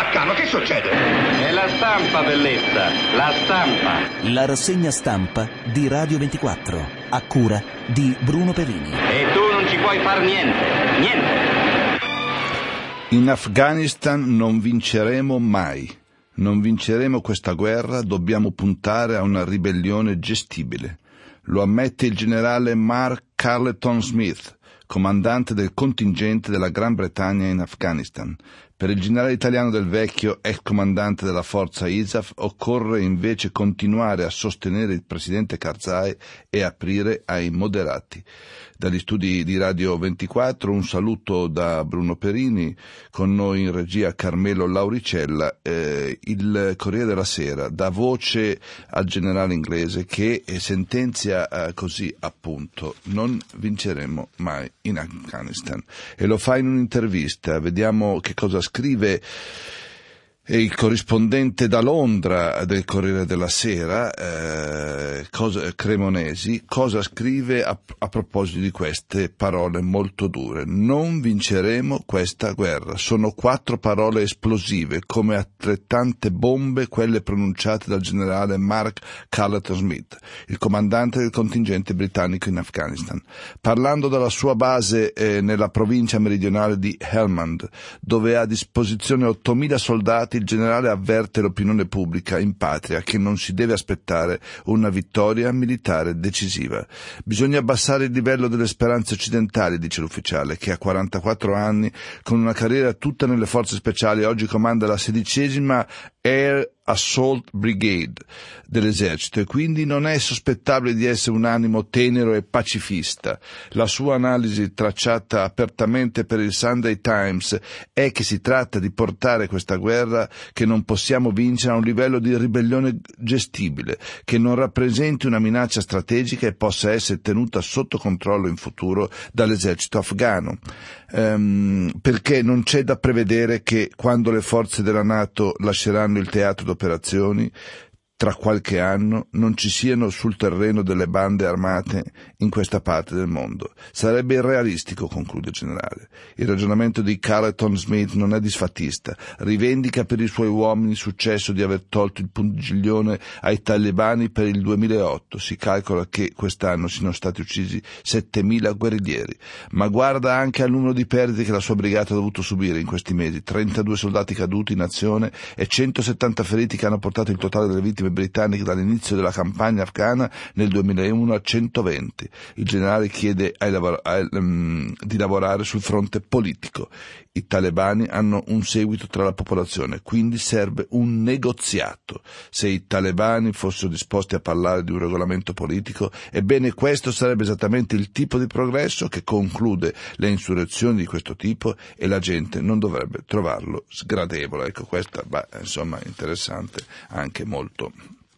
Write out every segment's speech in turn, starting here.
Afghano, che succede? È la stampa, bellezza, la stampa. La rassegna stampa di Radio 24, a cura di Bruno Perini. E tu non ci puoi far niente, niente. In Afghanistan non vinceremo mai. Non vinceremo questa guerra, dobbiamo puntare a una ribellione gestibile. Lo ammette il generale Mark Carleton Smith, comandante del contingente della Gran Bretagna in Afghanistan. Per il generale italiano Del Vecchio, ex comandante della forza ISAF, occorre invece continuare a sostenere il presidente Karzai e aprire ai moderati. Dagli studi di Radio 24 un saluto da Bruno Perini, con noi in regia Carmelo Lauricella. Il Corriere della Sera dà voce al generale inglese che sentenzia così appunto: non vinceremo mai in Afghanistan, e lo fa in un'intervista. Vediamo che cosa scrive il corrispondente da Londra del Corriere della Sera, Cremonesi, cosa scrive a proposito di queste parole molto dure. Non vinceremo questa guerra. Sono 4 parole esplosive, come altrettante bombe quelle pronunciate dal generale Mark Carleton Smith, il comandante del contingente britannico in Afghanistan. Parlando della sua base nella provincia meridionale di Helmand, dove ha a disposizione 8.000 soldati, il generale avverte l'opinione pubblica in patria che non si deve aspettare una vittoria militare decisiva. Bisogna abbassare il livello delle speranze occidentali, dice l'ufficiale, che a 44 anni, con una carriera tutta nelle forze speciali, oggi comanda la 16ª Air Assault Brigade dell'esercito, e quindi non è sospettabile di essere un animo tenero e pacifista. La sua analisi, tracciata apertamente per il Sunday Times, è che si tratta di portare questa guerra che non possiamo vincere a un livello di ribellione gestibile, che non rappresenti una minaccia strategica e possa essere tenuta sotto controllo in futuro dall'esercito afghano. Perché non c'è da prevedere che quando le forze della NATO lasceranno il teatro d'operazioni, tra qualche anno, non ci siano sul terreno delle bande armate in questa parte del mondo. Sarebbe irrealistico, conclude il generale. Il ragionamento di Carleton Smith non è disfattista. Rivendica per i suoi uomini il successo di aver tolto il pungiglione ai talebani per il 2008. Si calcola che quest'anno siano stati uccisi 7.000 guerriglieri. Ma guarda anche al numero di perdite che la sua brigata ha dovuto subire in questi mesi. 32 soldati caduti in azione e 170 feriti, che hanno portato il totale delle vittime britanniche dall'inizio della campagna afghana nel 2001 a 120. Il generale chiede di lavorare sul fronte politico. I talebani hanno un seguito tra la popolazione, quindi serve un negoziato. Se i talebani fossero disposti a parlare di un regolamento politico, ebbene questo sarebbe esattamente il tipo di progresso che conclude le insurrezioni di questo tipo, e la gente non dovrebbe trovarlo sgradevole. Ecco, questa, insomma, interessante, anche molto.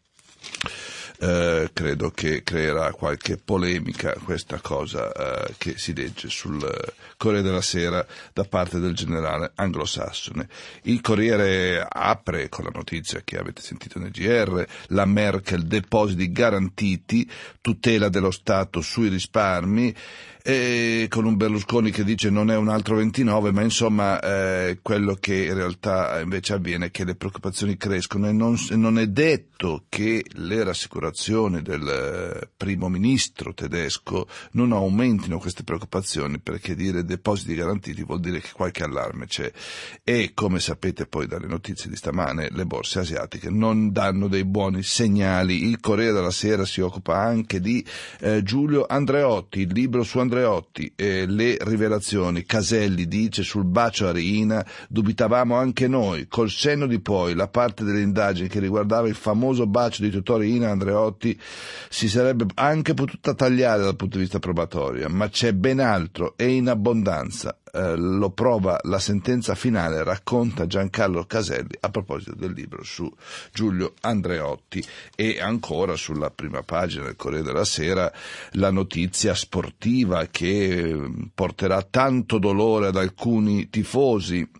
Credo che creerà qualche polemica questa cosa che si legge sul Corriere della Sera da parte del generale anglosassone. Il Corriere apre con la notizia che avete sentito nel GR: la Merkel, depositi garantiti, tutela dello Stato sui risparmi, e con un Berlusconi che dice non è un altro 29, ma insomma quello che in realtà invece avviene è che le preoccupazioni crescono, e non è detto che le rassicurazioni del primo ministro tedesco non aumentino queste preoccupazioni, perché dire depositi garantiti vuol dire che qualche allarme c'è, e come sapete poi dalle notizie di stamane le borse asiatiche non danno dei buoni segnali. Il Corriere della Sera si occupa anche di Giulio Andreotti, il libro su Andreotti, le rivelazioni. Caselli dice: sul bacio a Riina dubitavamo anche noi, col senno di poi la parte delle indagini che riguardava il famoso bacio di Totò Riina e Andreotti si sarebbe anche potuta tagliare dal punto di vista probatorio, ma c'è ben altro e in abbondanza. Lo prova la sentenza finale, racconta Giancarlo Caselli a proposito del libro su Giulio Andreotti. E ancora sulla prima pagina del Corriere della Sera la notizia sportiva che porterà tanto dolore ad alcuni tifosi.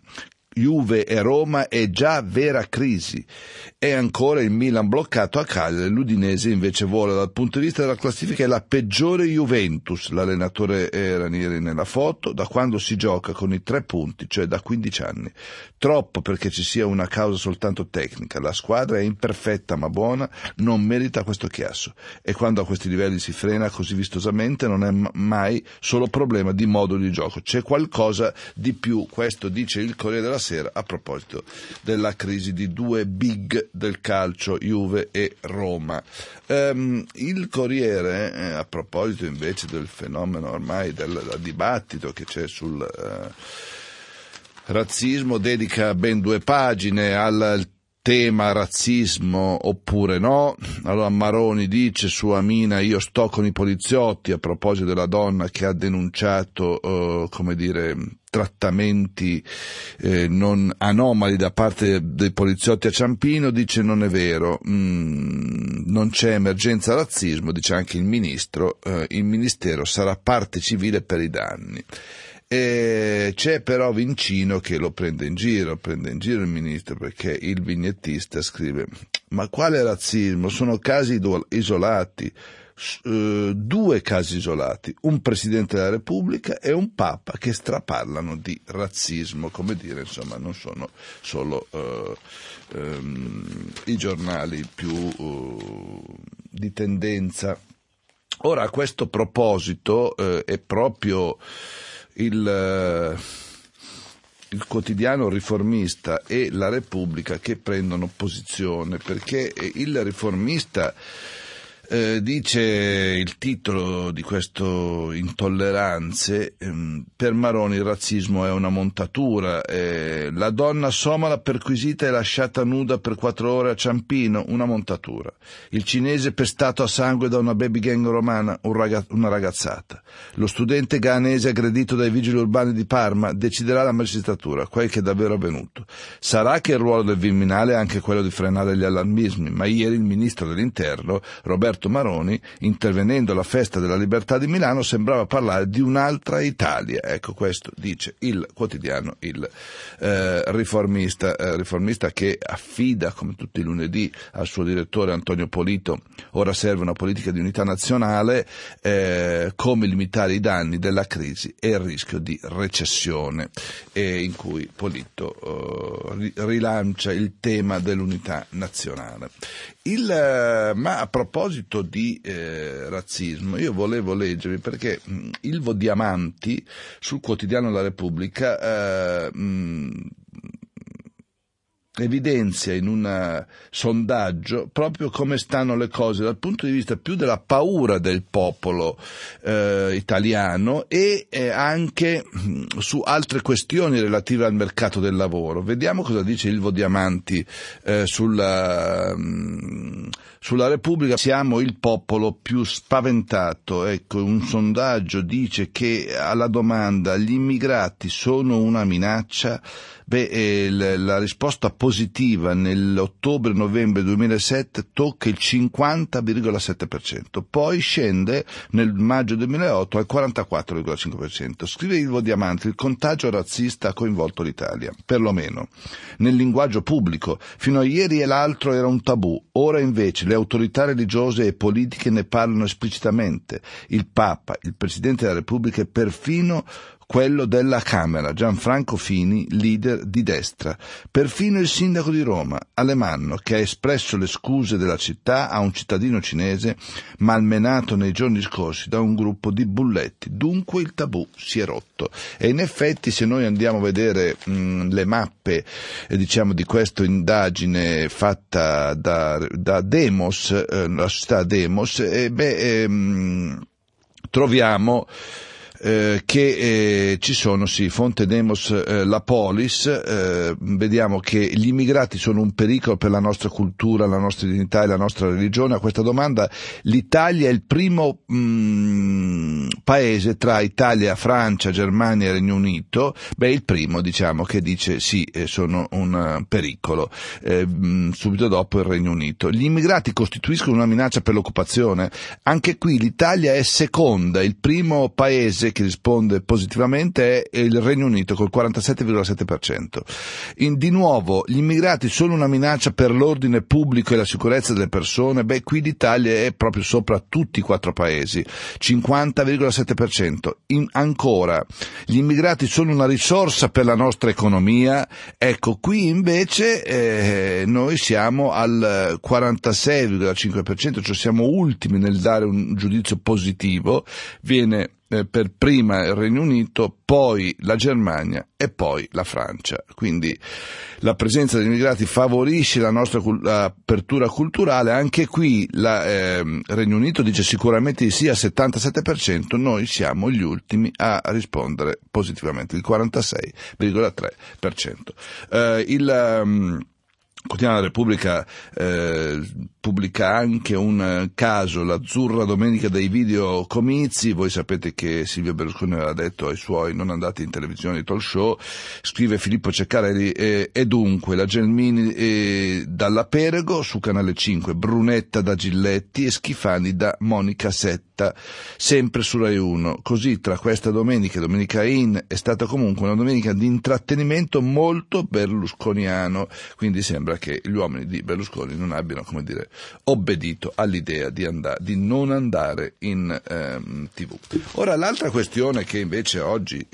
Juve e Roma è già vera crisi. È ancora il Milan bloccato a Cagliari, l'Udinese invece vola. Dal punto di vista della classifica è la peggiore Juventus, l'allenatore Ranieri nella foto, da quando si gioca con i 3 punti, cioè da 15 anni. Troppo perché ci sia una causa soltanto tecnica, la squadra è imperfetta ma buona, non merita questo chiasso, e quando a questi livelli si frena così vistosamente non è mai solo problema di modo di gioco, c'è qualcosa di più. Questo dice il Corriere della Sera a proposito della crisi di 2 big del calcio, Juve e Roma. Il Corriere, a proposito invece del fenomeno ormai del dibattito che c'è sul razzismo, dedica ben 2 pagine al tema razzismo oppure no. Allora Maroni dice su Amina: io sto con i poliziotti, a proposito della donna che ha denunciato trattamenti non anomali da parte dei poliziotti a Ciampino. Dice non è vero, non c'è emergenza razzismo, dice anche il ministro, il ministero sarà parte civile per i danni. C'è però Vincino che lo prende in giro il ministro, perché il vignettista scrive: ma quale razzismo? Sono casi isolati, 2 casi isolati, un Presidente della Repubblica e un Papa che straparlano di razzismo, come dire, insomma, non sono solo i giornali più di tendenza. Ora, a questo proposito è proprio il quotidiano Riformista e la Repubblica che prendono posizione, perché il Riformista dice, il titolo di questo Intolleranze, per Maroni il razzismo è una montatura, la donna somala perquisita e lasciata nuda per 4 ore a Ciampino, una montatura, il cinese pestato a sangue da una baby gang romana, una ragazzata, lo studente ghanese aggredito dai vigili urbani di Parma, deciderà la magistratura quel che è davvero avvenuto. Sarà che il ruolo del Viminale è anche quello di frenare gli allarmismi, ma ieri il ministro dell'Interno Roberto Maroni, intervenendo alla Festa della Libertà di Milano, sembrava parlare di un'altra Italia. Ecco, questo dice il quotidiano il Riformista, che affida, come tutti i lunedì, al suo direttore Antonio Polito: ora serve una politica di unità nazionale, come limitare i danni della crisi e il rischio di recessione, in cui Polito rilancia il tema dell'unità nazionale. Ma a proposito di razzismo, io volevo leggervi, perché Ilvo Diamanti sul quotidiano La Repubblica evidenzia in un sondaggio proprio come stanno le cose dal punto di vista più della paura del popolo italiano e anche su altre questioni relative al mercato del lavoro. Vediamo cosa dice Ilvo Diamanti sulla Repubblica. Siamo il popolo più spaventato. Ecco, un sondaggio dice che alla domanda: gli immigrati sono una minaccia? La risposta positiva nell'ottobre-novembre 2007 tocca il 50,7%, poi scende nel maggio 2008 al 44,5%. Scrive Ilvo Diamanti: il contagio razzista ha coinvolto l'Italia, perlomeno nel linguaggio pubblico. Fino a ieri e l'altro era un tabù, ora invece le autorità religiose e politiche ne parlano esplicitamente. Il Papa, il Presidente della Repubblica e perfino quello della Camera, Gianfranco Fini, leader di destra. Perfino il sindaco di Roma, Alemanno, che ha espresso le scuse della città a un cittadino cinese malmenato nei giorni scorsi da un gruppo di bulletti. Dunque il tabù si è rotto. E in effetti, se noi andiamo a vedere le mappe di questa indagine fatta da Demos, la società Demos, troviamo che ci sono, fonte Demos, la Polis, vediamo che gli immigrati sono un pericolo per la nostra cultura, la nostra identità e la nostra religione. A questa domanda l'Italia è il primo paese tra Italia, Francia, Germania e Regno Unito, il primo che dice sì, sono un pericolo, subito dopo il Regno Unito. Gli immigrati costituiscono una minaccia per l'occupazione? Anche qui l'Italia è seconda, il primo paese che risponde positivamente è il Regno Unito col 47,7%. Di nuovo, gli immigrati sono una minaccia per l'ordine pubblico e la sicurezza delle persone? Qui l'Italia è proprio sopra tutti i 4 paesi, 50,7%. Ancora, gli immigrati sono una risorsa per la nostra economia? Ecco, qui invece noi siamo al 46,5%, cioè siamo ultimi nel dare un giudizio positivo. Viene per prima il Regno Unito, poi la Germania e poi la Francia. Quindi la presenza degli immigrati favorisce la nostra apertura culturale. Anche qui il Regno Unito dice sicuramente di sì al 77%, noi siamo gli ultimi a rispondere positivamente, il 46,3%. Quotidiano della Repubblica pubblica anche un caso, l'Azzurra Domenica dei video comizi. Voi sapete che Silvio Berlusconi aveva detto ai suoi: non andate in televisione di talk show. Scrive Filippo Ceccarelli, e dunque la Gelmini dalla Perego su Canale 5, Brunetta da Giletti e Schifani da Monica Setta, sempre su Rai 1. Così tra questa domenica in è stata comunque una domenica di intrattenimento molto berlusconiano, quindi sembra che gli uomini di Berlusconi non abbiano, come dire, obbedito all'idea di non andare in TV. Ora, l'altra questione che invece oggi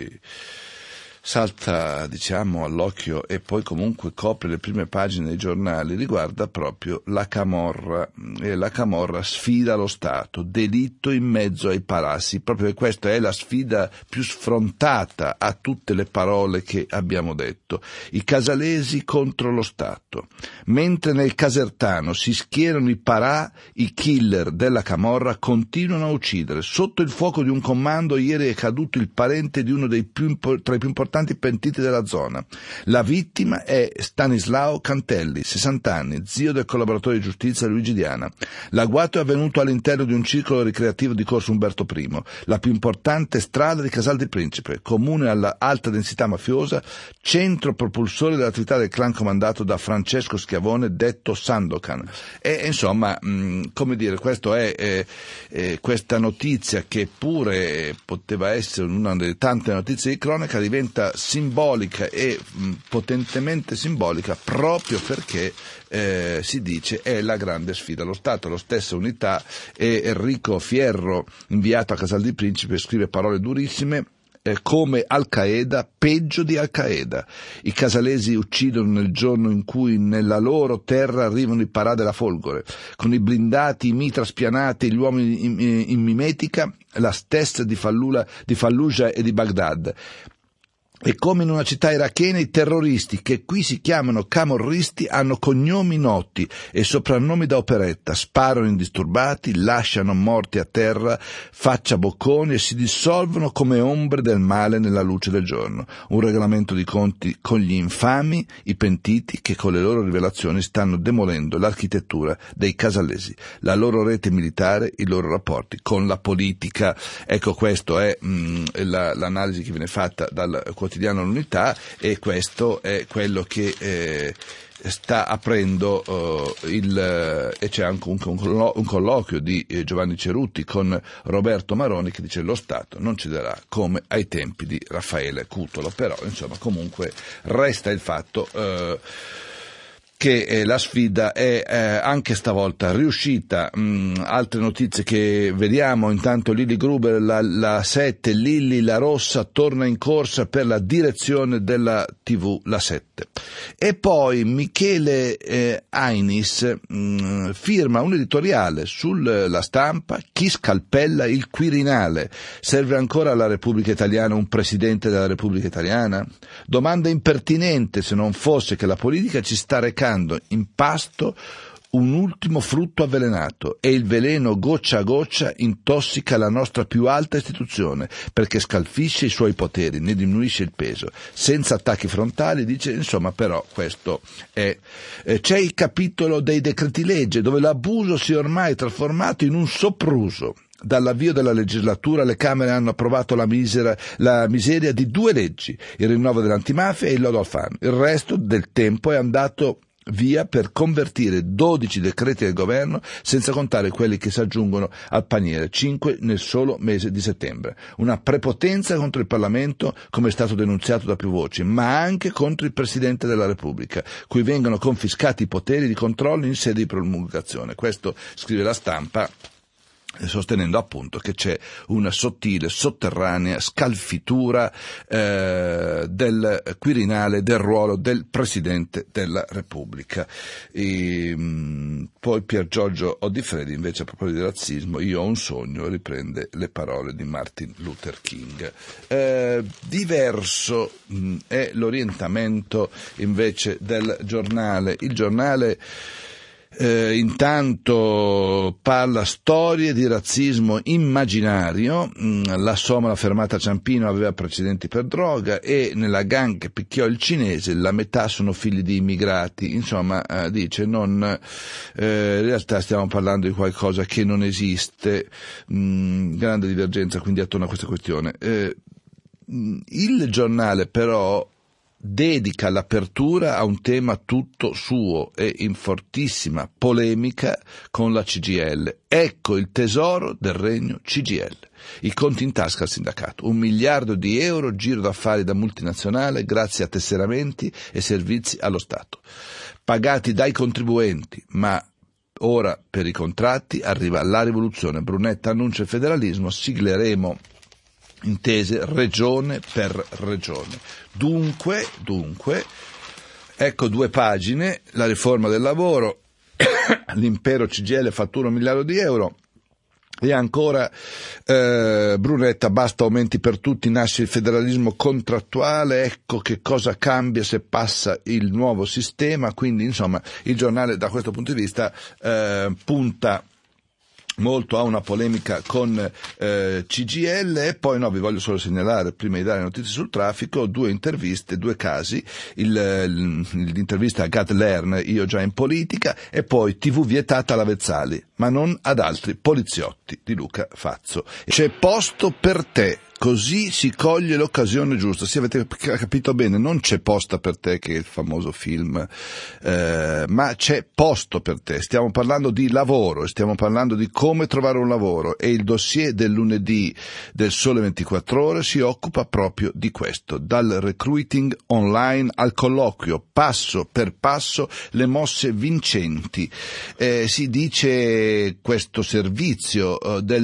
salta, diciamo, all'occhio e poi comunque copre le prime pagine dei giornali riguarda proprio la camorra. La camorra sfida lo Stato, delitto in mezzo ai palazzi. Proprio questa è la sfida più sfrontata a tutte le parole che abbiamo detto. I casalesi contro lo Stato. Mentre nel Casertano si schierano i parà, i killer della camorra continuano a uccidere. Sotto il fuoco di un comando ieri è caduto il parente di uno tra i più importanti pentiti della zona. La vittima è Stanislao Cantelli, 60 anni, zio del collaboratore di giustizia Luigi Diana. L'agguato è avvenuto all'interno di un circolo ricreativo di Corso Umberto I, la più importante strada di Casal di Principe, comune alla alta densità mafiosa, centro propulsore dell'attività del clan comandato da Francesco Schiavone, detto Sandokan. E insomma, come dire, questo è questa notizia che pure poteva essere una delle tante notizie di cronaca, diventa simbolica e potentemente simbolica proprio perché si dice è la grande sfida. Lo Stato, la stessa unità, e Enrico Fierro, inviato a Casal di Principe, scrive parole durissime. Come Al-Qaeda, peggio di Al-Qaeda. I casalesi uccidono nel giorno in cui nella loro terra arrivano i parà della Folgore, con i blindati, i mitra spianati, gli uomini in mimetica, la stessa di Fallujah e di Baghdad. E come in una città irachena i terroristi, che qui si chiamano camorristi, hanno cognomi noti e soprannomi da operetta, sparano indisturbati, lasciano morti a terra, faccia bocconi e si dissolvono come ombre del male nella luce del giorno. Un regolamento di conti con gli infami, i pentiti che con le loro rivelazioni stanno demolendo l'architettura dei casalesi, la loro rete militare, i loro rapporti con la politica. Ecco, questo è l'analisi che viene fatta dal quotidiano L'Unità, e questo è quello che sta aprendo e c'è anche un colloquio di Giovanni Cerutti con Roberto Maroni che dice: lo Stato non cederà come ai tempi di Raffaele Cutolo. Però insomma comunque resta il fatto che la sfida è anche stavolta riuscita. Altre notizie che vediamo: intanto Lilli Gruber, la 7, Lilli la Rossa torna in corsa per la direzione della TV La 7. E poi Michele Ainis firma un editoriale sulla Stampa: chi scalpella il Quirinale? Serve ancora alla Repubblica Italiana un presidente della Repubblica Italiana? Domanda impertinente, se non fosse che la politica ci sta recando in pasto un ultimo frutto avvelenato, e il veleno goccia a goccia intossica la nostra più alta istituzione, perché scalfisce i suoi poteri, ne diminuisce il peso, senza attacchi frontali, dice. Insomma, però questo è c'è il capitolo dei decreti legge, dove l'abuso si è ormai trasformato in un sopruso. Dall'avvio della legislatura le Camere hanno approvato la miseria di 2 leggi, il rinnovo dell'antimafia e il lodo Alfano. Il resto del tempo è andato via per convertire 12 decreti del governo, senza contare quelli che si aggiungono al paniere, 5 nel solo mese di settembre. Una prepotenza contro il Parlamento, come è stato denunziato da più voci, ma anche contro il Presidente della Repubblica, cui vengono confiscati i poteri di controllo in sede di promulgazione. Questo scrive La Stampa, sostenendo appunto che c'è una sottile, sotterranea scalfitura del Quirinale del ruolo del Presidente della Repubblica. Poi Pier Giorgio Odifredi, invece, a proposito di razzismo, io ho un sogno, riprende le parole di Martin Luther King. Diverso è l'orientamento invece del giornale. Il giornale intanto parla storie di razzismo immaginario. La somala fermata a Ciampino aveva precedenti per droga e nella gang che picchiò il cinese la metà sono figli di immigrati. Insomma, dice in realtà stiamo parlando di qualcosa che non esiste. Grande divergenza quindi attorno a questa questione. Il giornale però dedica l'apertura a un tema tutto suo e in fortissima polemica con la CGIL. Ecco il tesoro del regno CGIL. I conti in tasca al sindacato. 1 miliardo di euro giro d'affari da multinazionale grazie a tesseramenti e servizi allo Stato. Pagati dai contribuenti, ma ora per i contratti arriva la rivoluzione. Brunetta annuncia il federalismo, sigleremo intese regione per regione. Dunque, ecco 2 pagine, la riforma del lavoro, l'impero CGIL fattura 1 miliardo di euro, e ancora Brunetta, basta aumenti per tutti, nasce il federalismo contrattuale, ecco che cosa cambia se passa il nuovo sistema. Quindi insomma il giornale da questo punto di vista punta molto a una polemica con CGIL. E poi vi voglio solo segnalare, prima di dare notizie sul traffico, 2 interviste, 2 casi, l'intervista a Gad Lerner, io già in politica, e poi TV vietata alla Vezzali, ma non ad altri poliziotti, di Luca Fazzo. C'è posto per te. Così si coglie l'occasione giusta. Se avete capito bene, non c'è posta per te, che è il famoso film, ma c'è posto per te. Stiamo parlando di lavoro, stiamo parlando di come trovare un lavoro, e il dossier del lunedì del Sole 24 Ore si occupa proprio di questo. Dal recruiting online al colloquio, passo per passo le mosse vincenti. Si dice questo servizio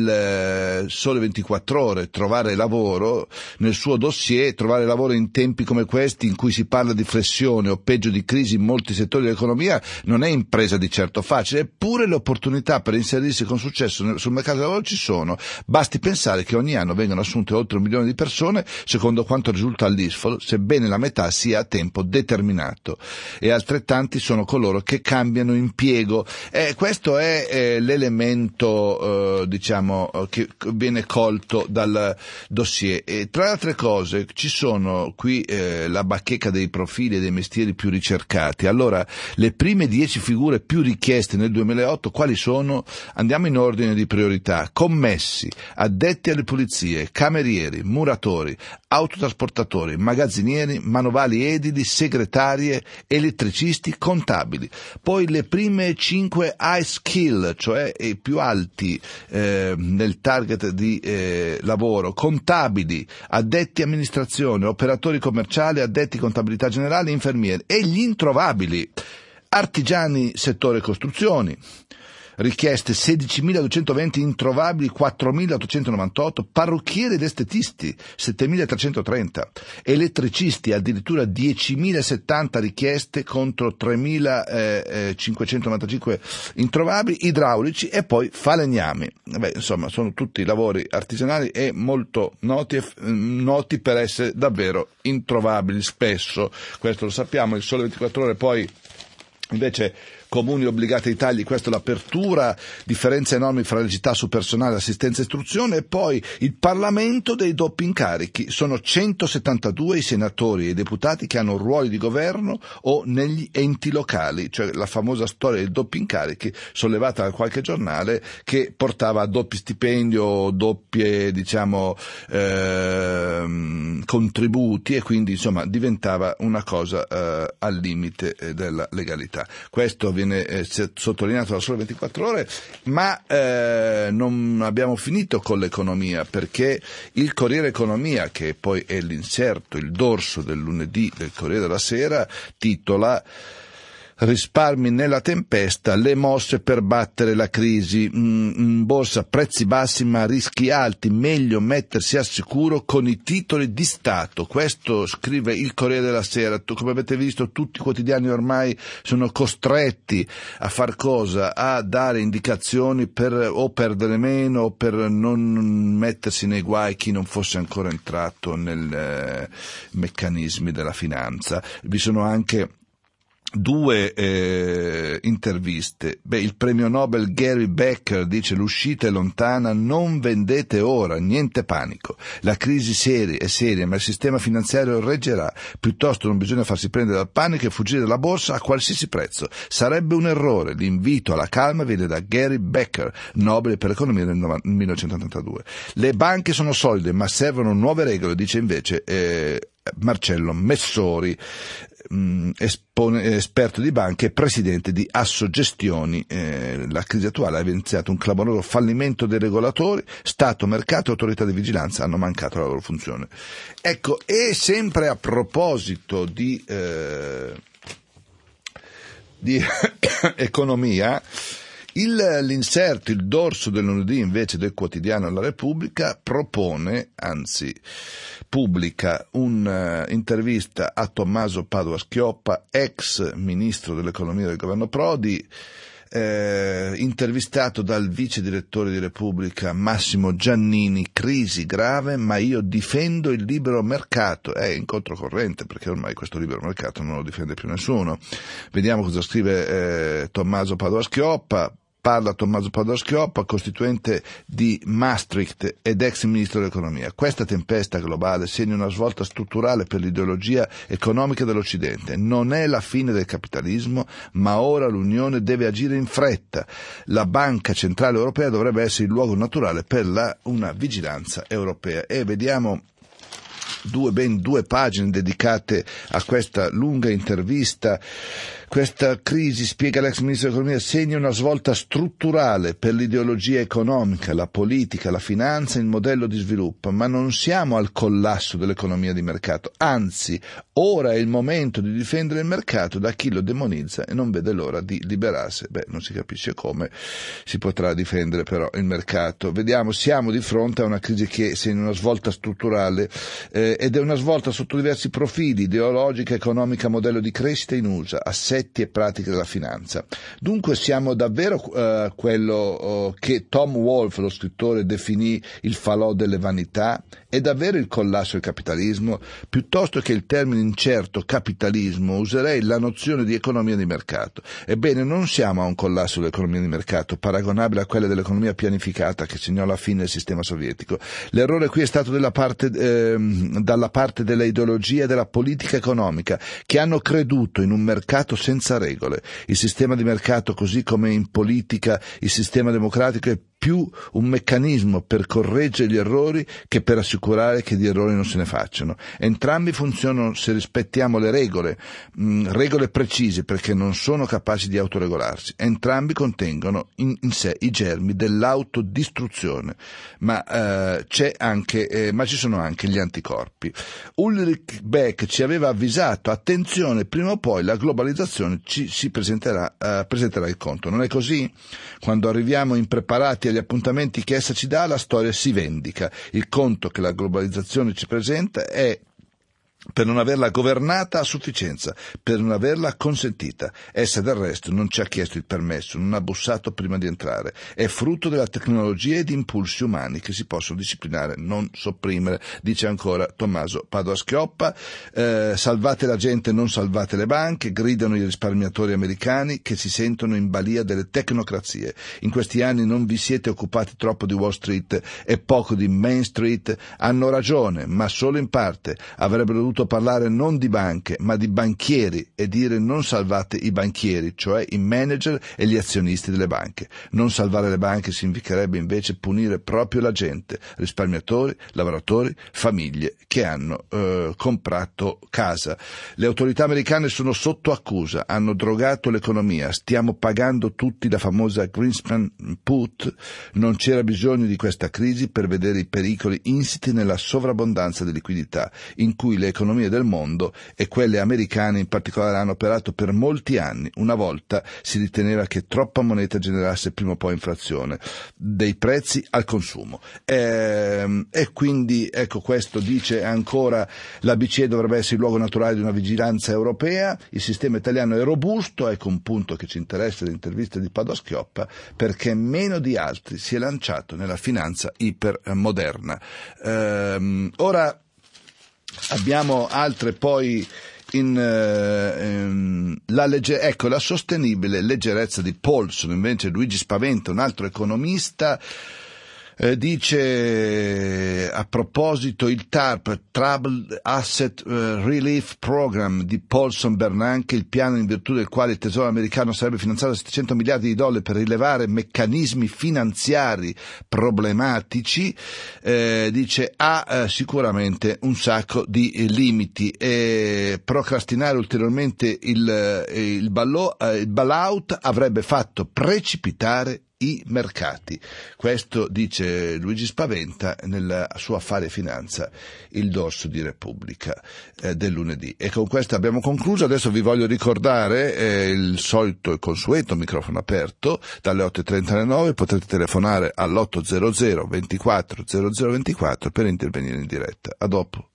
del Sole 24 Ore, trovare lavoro, nel suo dossier trovare lavoro in tempi come questi, in cui si parla di flessione o peggio di crisi in molti settori dell'economia, non è impresa di certo facile. Eppure le opportunità per inserirsi con successo sul mercato del lavoro ci sono. Basti pensare che ogni anno vengono assunte oltre 1 milione di persone, secondo quanto risulta all'ISFOL, sebbene la metà sia a tempo determinato, e altrettanti sono coloro che cambiano impiego. Questo è l'elemento che viene colto dal dossier. E tra le altre cose ci sono qui la bacheca dei profili e dei mestieri più ricercati. Allora, le prime 10 figure più richieste nel 2008 quali sono? Andiamo in ordine di priorità: commessi, addetti alle pulizie, camerieri, muratori, autotrasportatori, magazzinieri, manovali edili, segretarie, elettricisti, contabili. Poi le prime 5 high skill, cioè i più alti nel target di lavoro: contabili, addetti amministrazione, operatori commerciali, addetti contabilità generale, infermieri. E gli introvabili: artigiani, settore costruzioni, richieste 16.220, introvabili 4.898, parrucchieri ed estetisti 7.330, elettricisti addirittura 10.070 richieste contro 3.595 introvabili, idraulici e poi falegnami. Insomma, sono tutti lavori artigianali e molto noti per essere davvero introvabili spesso. Questo lo sappiamo. Il Sole 24 Ore poi invece comuni obbligati ai tagli, questa è l'apertura, differenze enormi fra legità su personale, assistenza e istruzione, e poi il Parlamento dei doppi incarichi. Sono 172 i senatori e i deputati che hanno ruoli di governo o negli enti locali, cioè la famosa storia dei doppi incarichi sollevata da qualche giornale che portava a doppi stipendio, doppie contributi, e quindi insomma diventava una cosa al limite della legalità. Questo viene sottolineato da Sole 24 Ore, ma non abbiamo finito con l'economia, perché il Corriere Economia, che poi è l'inserto, il dorso del lunedì del Corriere della Sera, titola "Risparmi nella tempesta, le mosse per battere la crisi. In borsa prezzi bassi ma rischi alti, meglio mettersi al sicuro con i titoli di Stato". Questo scrive il Corriere della Sera. Come avete visto, tutti i quotidiani ormai sono costretti a far cosa? A dare indicazioni per o perdere meno o per non mettersi nei guai chi non fosse ancora entrato nei meccanismi della finanza. Vi sono anche due interviste. Il premio Nobel Gary Becker dice: "L'uscita è lontana, non vendete ora, niente panico. La crisi è seria, ma il sistema finanziario reggerà. Piuttosto non bisogna farsi prendere dal panico e fuggire dalla borsa a qualsiasi prezzo. Sarebbe un errore. L'invito alla calma viene da Gary Becker, Nobel per l'economia nel 1982. Le banche sono solide, ma servono nuove regole", dice invece Marcello Messori, esperto di banche e presidente di Assogestioni. La crisi attuale ha evidenziato un clamoroso fallimento dei regolatori. Stato, mercato e autorità di vigilanza hanno mancato la loro funzione. Ecco, e sempre a proposito di economia, l'inserto, il dorso del lunedì invece del quotidiano La Repubblica pubblica un'intervista a Tommaso Padoa-Schioppa, ex ministro dell'economia del governo Prodi, intervistato dal vice direttore di Repubblica Massimo Giannini. "Crisi grave, ma io difendo il libero mercato". È in controcorrente, perché ormai questo libero mercato non lo difende più nessuno. Vediamo cosa scrive Tommaso Padoa-Schioppa. Parla Tommaso Padoa-Schioppa, costituente di Maastricht ed ex ministro dell'economia. "Questa tempesta globale segna una svolta strutturale per l'ideologia economica dell'Occidente. Non è la fine del capitalismo, ma ora l'Unione deve agire in fretta. La Banca Centrale Europea dovrebbe essere il luogo naturale per una vigilanza europea". E vediamo ben due pagine dedicate a questa lunga intervista. "Questa crisi", spiega l'ex ministro dell'economia, "segna una svolta strutturale per l'ideologia economica, la politica, la finanza, il modello di sviluppo, ma non siamo al collasso dell'economia di mercato. Anzi, ora è il momento di difendere il mercato da chi lo demonizza e non vede l'ora di liberarsi". Non si capisce come si potrà difendere però il mercato. Vediamo, siamo di fronte a una crisi che segna una svolta strutturale ed è una svolta sotto diversi profili: ideologica, economica, modello di crescita in USA, assetti e pratiche della finanza. Dunque siamo davvero quello che Tom Wolfe, lo scrittore, definì il falò delle vanità? È davvero il collasso del capitalismo? Piuttosto che il termine incerto capitalismo userei la nozione di economia di mercato. Ebbene, non siamo a un collasso dell'economia di mercato paragonabile a quella dell'economia pianificata che segnò la fine del sistema sovietico. L'errore qui è stato dalla parte della ideologia e della politica economica, che hanno creduto in un mercato senza regole. Il sistema di mercato, così come in politica il sistema democratico, è più un meccanismo per correggere gli errori che per assicurare che di errori non se ne facciano. Entrambi funzionano se rispettiamo le regole precise, perché non sono capaci di autoregolarsi. Entrambi contengono in sé i germi dell'autodistruzione, ma ci sono anche gli anticorpi. Ulrich Beck ci aveva avvisato: attenzione, prima o poi la globalizzazione si presenterà il conto. Non è così? Quando arriviamo impreparati agli appuntamenti che essa ci dà, la storia si vendica. Il conto che la globalizzazione ci presenta è per non averla governata a sufficienza, per non averla consentita. Essa del resto non ci ha chiesto il permesso, non ha bussato prima di entrare. È frutto della tecnologia e di impulsi umani che si possono disciplinare, non sopprimere, dice ancora Tommaso Padoa-Schioppa. Salvate la gente, non salvate le banche, gridano i risparmiatori americani che si sentono in balia delle tecnocrazie. In questi anni non vi siete occupati troppo di Wall Street e poco di Main Street. Hanno ragione, ma solo in parte. Avrebbero dovuto parlare non di banche, ma di banchieri e dire non salvate i banchieri, cioè i manager e gli azionisti delle banche. Non salvare le banche significherebbe invece punire proprio la gente, risparmiatori, lavoratori, famiglie che hanno comprato casa. Le autorità americane sono sotto accusa, hanno drogato l'economia, stiamo pagando tutti la famosa Greenspan put. Non c'era bisogno di questa crisi per vedere i pericoli insiti nella sovrabbondanza di liquidità, in cui le economie del mondo e quelle americane in particolare hanno operato per molti anni. Una volta si riteneva che troppa moneta generasse prima o poi inflazione dei prezzi al consumo. E quindi, ecco, questo dice ancora la BCE dovrebbe essere il luogo naturale di una vigilanza europea, il sistema italiano è robusto, ecco un punto che ci interessa l'intervista di Padoa-Schioppa, perché meno di altri si è lanciato nella finanza ipermoderna. Ora abbiamo altre poi la sostenibile leggerezza di Paulson. Invece Luigi Spaventa, un altro economista, dice a proposito il TARP, Troubled Asset Relief Program di Paulson Bernanke, il piano in virtù del quale il tesoro americano sarebbe finanziato da $700 miliardi per rilevare meccanismi finanziari problematici, dice ha sicuramente un sacco di limiti, e procrastinare ulteriormente il bailout avrebbe fatto precipitare i mercati. Questo dice Luigi Spaventa nel suo Affari e Finanza, il dorso di Repubblica del lunedì. E con questo abbiamo concluso. Adesso vi voglio ricordare il solito e consueto microfono aperto dalle 8:30 alle 9. Potrete telefonare all'800 24 0024 per intervenire in diretta. A dopo.